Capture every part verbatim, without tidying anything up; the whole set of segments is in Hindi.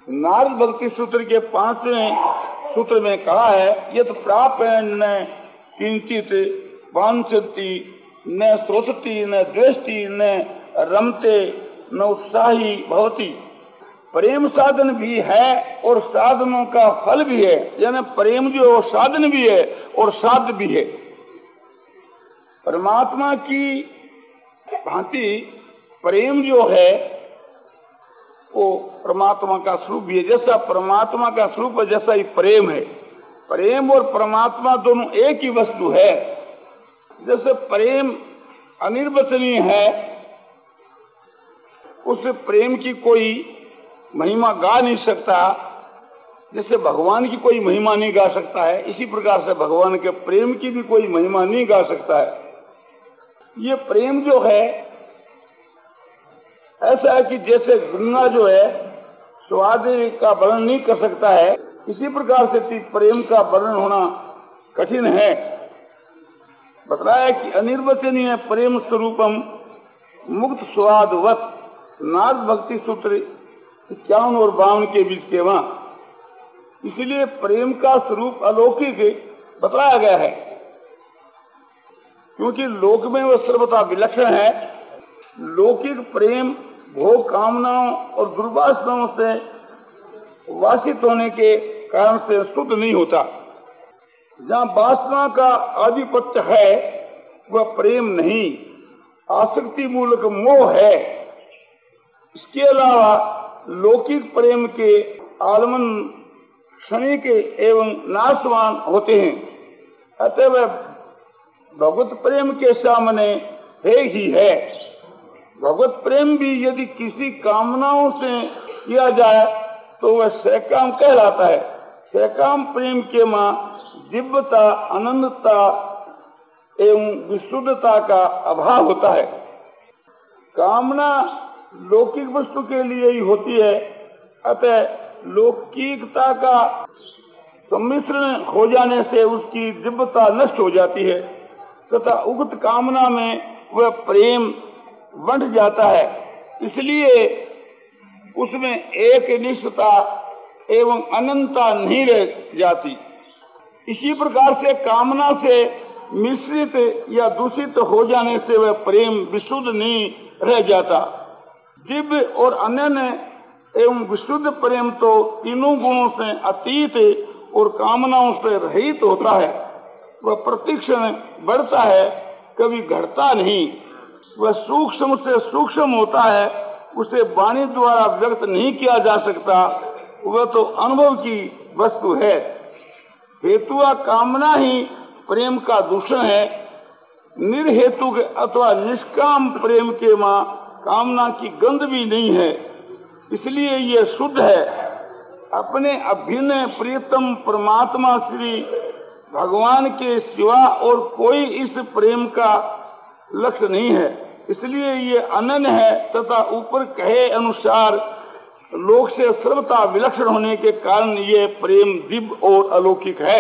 नारद भक्ति सूत्र के पांचवें सूत्र में कहा है, यत प्रापेण न किंचित वांछति न श्रोतति न द्वेष्टि न रमते न उत्साही भवति। प्रेम साधन भी है और साधनों का फल भी है, यानी प्रेम जो साधन भी है और साध्य भी है। परमात्मा की भांति प्रेम जो है वो परमात्मा का स्वरूप भी है। जैसा परमात्मा का स्वरूप है जैसा ही प्रेम है। प्रेम और परमात्मा दोनों एक ही वस्तु है। जैसे प्रेम अनिर्वचनीय है, उस प्रेम की कोई महिमा गा नहीं सकता, जैसे भगवान की कोई महिमा नहीं गा सकता है, इसी प्रकार से भगवान के प्रेम की भी कोई महिमा नहीं गा सकता है। ये प्रेम जो है ऐसा है कि जैसे गंगा जो है स्वाद का वर्णन नहीं कर सकता है, इसी प्रकार से प्रेम का वर्णन होना कठिन है। बताया कि अनिर्वचनीय प्रेम स्वरूपम मुक्त स्वादवत, नारद भक्ति सूत्र इक्यावन और बावन के बीच के वहां। इसलिए प्रेम का स्वरूप अलौकिक बताया गया है, क्योंकि लोक में वह सर्वथा विलक्षण है। लौकिक प्रेम भोग कामनाओं और दुर्वासनाओं से वासित होने के कारण से शुद्ध नहीं होता। जहाँ वासना का आधिपत्य है वह प्रेम नहीं, आसक्ति मूलक मोह है। इसके अलावा लौकिक प्रेम के आलमन क्षणिक एवं नाशवान होते हैं, अतः वह भगवत प्रेम के सामने है ही है। भगवत प्रेम भी यदि किसी कामनाओं से किया जाए तो वह सकाम कहलाता है। सकाम प्रेम के मां दिव्यता, अनंतता एवं विशुद्धता का अभाव होता है। कामना लौकिक वस्तु के लिए ही होती है, अतः लौकिकता का सम्मिश्रण हो जाने से उसकी दिव्यता नष्ट हो जाती है तथा उक्त कामना में वह प्रेम बंट जाता है। इसलिए उसमें एक निष्ठता एवं अनंतता नहीं रह जाती। इसी प्रकार से कामना से मिश्रित या दूषित हो जाने से वह प्रेम विशुद्ध नहीं रह जाता। दिव्य और अनन्य एवं विशुद्ध प्रेम तो तीनों गुणों से अतीत और कामनाओं से रहित होता है। वह प्रतिक्षण बढ़ता है, कभी घटता नहीं। वह सूक्ष्म से सूक्ष्म होता है, उसे वाणी द्वारा व्यक्त नहीं किया जा सकता। वह तो अनुभव की वस्तु है। हेतुआ कामना ही प्रेम का दूषण है। निर्हेतु अथवा निष्काम प्रेम के मां कामना की गंध भी नहीं है, इसलिए ये शुद्ध है। अपने अभिन्न प्रियतम परमात्मा श्री भगवान के सिवा और कोई इस प्रेम का लक्ष्य नहीं है, इसलिए ये अनन्य है तथा ऊपर कहे अनुसार लोक से सर्वथा विलक्षण होने के कारण ये प्रेम दिव्य और अलौकिक है।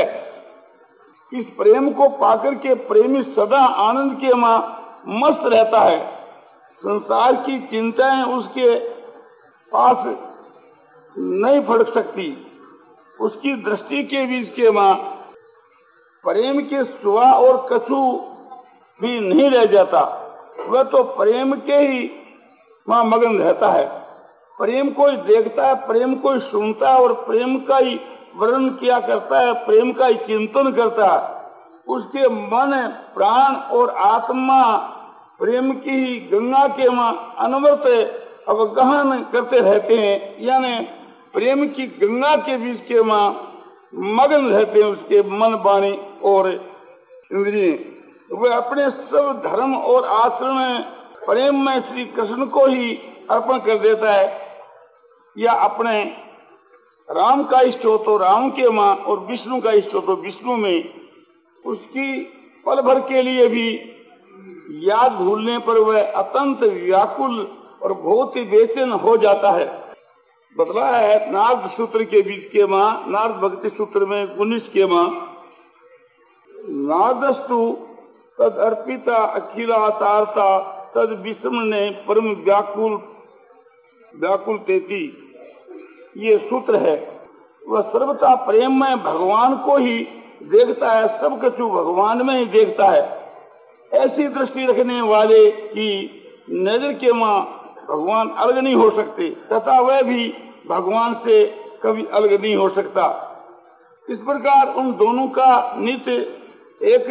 इस प्रेम को पाकर के प्रेमी सदा आनंद के मां मस्त रहता है। संसार की चिंताएं उसके पास नहीं फड़क सकती। उसकी दृष्टि के बीच के मां प्रेम के सुआ और कछु भी नहीं रह जाता। वह तो प्रेम के ही मां मगन रहता है। प्रेम कोई देखता है, प्रेम कोई सुनता है और प्रेम का ही वर्णन किया करता है, प्रेम का ही चिंतन करता है। उसके मन, प्राण और आत्मा प्रेम की ही गंगा के मां अनवरत अवगाहन करते रहते हैं, यानी प्रेम की गंगा के बीच के मां मगन रहते हैं। उसके मन, वाणी और इंद्रिय वह अपने सब धर्म और आचरण प्रेम में श्री कृष्ण को ही अर्पण कर देता है, या अपने राम का इष्ट हो तो राम के मां और विष्णु का इष्ट हो तो विष्णु में। उसकी पल भर के लिए भी याद भूलने पर वह अत्यंत व्याकुल और बहुत ही बेचैन हो जाता है। बतलाया है नारद सूत्र के बीच के मां, नारद भक्ति सूत्र में उन्नीस के मां, नारदस्तु तद अर्पिता अखिला तारता तद विस्म ने परम व्याकुल व्याकुल तेती। ये सूत्र है। वह सर्वथा प्रेम में भगवान को ही देखता है, सब कछु भगवान में ही देखता है। ऐसी दृष्टि रखने वाले की नजर के मां भगवान अलग नहीं हो सकते तथा वह भी भगवान से कभी अलग नहीं हो सकता। इस प्रकार उन दोनों का नित्य एक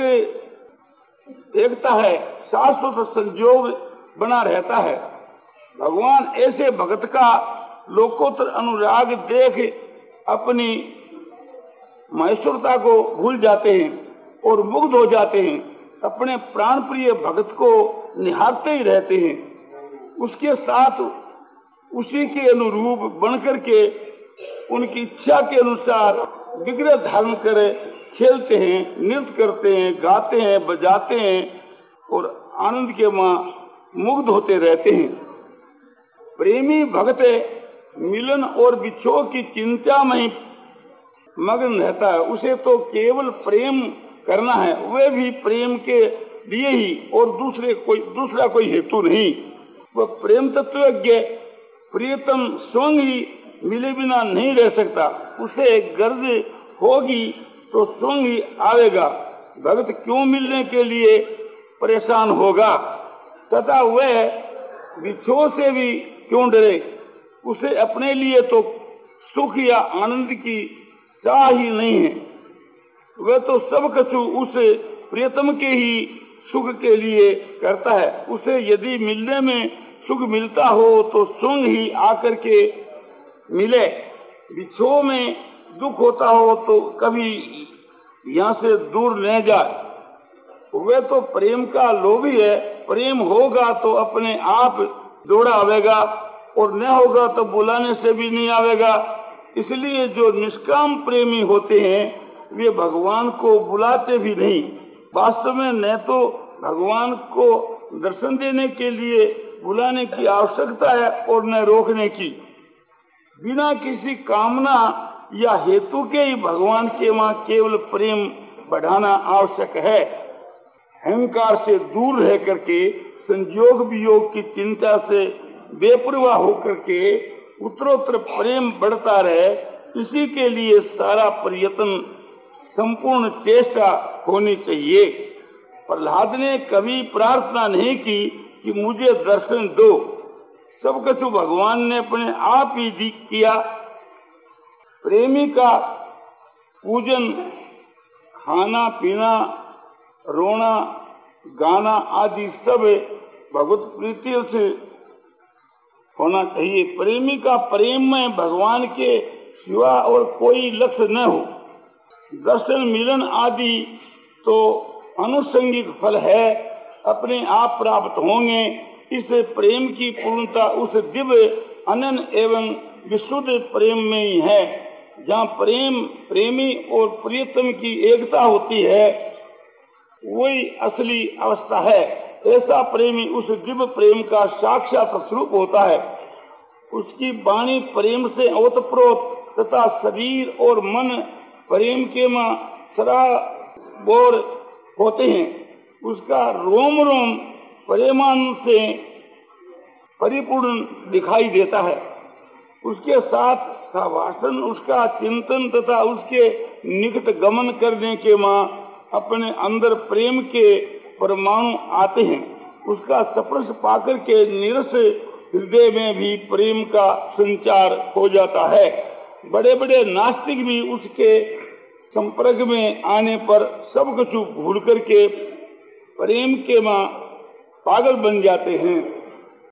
एकता है, शाश्वत संयोग बना रहता है। भगवान ऐसे भक्त का लोकोत्तर अनुराग देख अपनी महेश्वरता को भूल जाते हैं और मुग्ध हो जाते हैं। अपने प्राण प्रिय भक्त को निहारते ही रहते हैं, उसके साथ उसी के अनुरूप बनकर के उनकी इच्छा के अनुसार विग्रह धारण करे खेलते हैं, नृत्य करते हैं, गाते हैं, बजाते हैं और आनंद के मां मुग्ध होते रहते हैं। प्रेमी भक्त मिलन और विछोह की चिंता में मग्न रहता है। उसे तो केवल प्रेम करना है, वह भी प्रेम के लिए ही और दूसरे कोई दूसरा कोई हेतु नहीं। वह प्रेम तत्वज्ञ प्रियतम स्वयं ही मिले बिना नहीं रह सकता। उसे गर्ज होगी तो स्वयं ही आवेगा। भक्त क्यों मिलने के लिए परेशान होगा तथा वह विछोह से भी क्यों डरे। उसे अपने लिए तो सुख या आनंद की चाह ही नहीं है। वह तो सब कछु उस प्रियतम के ही सुख के लिए करता है। उसे यदि मिलने में सुख मिलता हो तो स्वयं ही आकर के मिले। विछोह में दुख होता हो तो कभी यहाँ से दूर न जाए। वह तो प्रेम का लोभी है। प्रेम होगा तो अपने आप दौड़ा आवेगा और न होगा तो बुलाने से भी नहीं आवेगा। इसलिए जो निष्काम प्रेमी होते हैं वे भगवान को बुलाते भी नहीं। वास्तव में न तो भगवान को दर्शन देने के लिए बुलाने की आवश्यकता है और न रोकने की। बिना किसी कामना या हेतु के ही भगवान के वहाँ केवल प्रेम बढ़ाना आवश्यक है। अहंकार से दूर रह करके संयोग वियोग की चिंता से बेपरवाह होकर के उत्तरोत्तर प्रेम बढ़ता रहे, इसी के लिए सारा प्रयत्न संपूर्ण चेष्टा होनी चाहिए। प्रहलाद ने कभी प्रार्थना नहीं की कि मुझे दर्शन दो, सब कुछ भगवान ने अपने आप ही किया। प्रेमी का पूजन, खाना पीना, रोना गाना आदि सब भगवत प्रीति से होना चाहिए। प्रेमी का प्रेम में भगवान के सिवा और कोई लक्ष्य न हो। दर्शन मिलन आदि तो अनुषंगिक फल है, अपने आप प्राप्त होंगे। इस प्रेम की पूर्णता उस दिव्य अनन्य एवं विशुद्ध प्रेम में ही है, जहाँ प्रेम प्रेमी और प्रियतम की एकता होती है, वही असली अवस्था है। ऐसा प्रेमी उस दिव्य प्रेम का साक्षात स्वरूप होता है। उसकी वाणी प्रेम से ओतप्रोत तथा शरीर और मन प्रेम के मां सराबोर होते हैं। उसका रोम रोम प्रेमानंद से परिपूर्ण दिखाई देता है। उसके साथ भाषण, उसका चिंतन तथा उसके निकट गमन करने के मां अपने अंदर प्रेम के परमाणु आते हैं। उसका स्पर्श पाकर के निरस हृदय में भी प्रेम का संचार हो जाता है। बड़े बड़े नास्तिक भी उसके संपर्क में आने पर सब कुछ भूल करके प्रेम के मां पागल बन जाते हैं।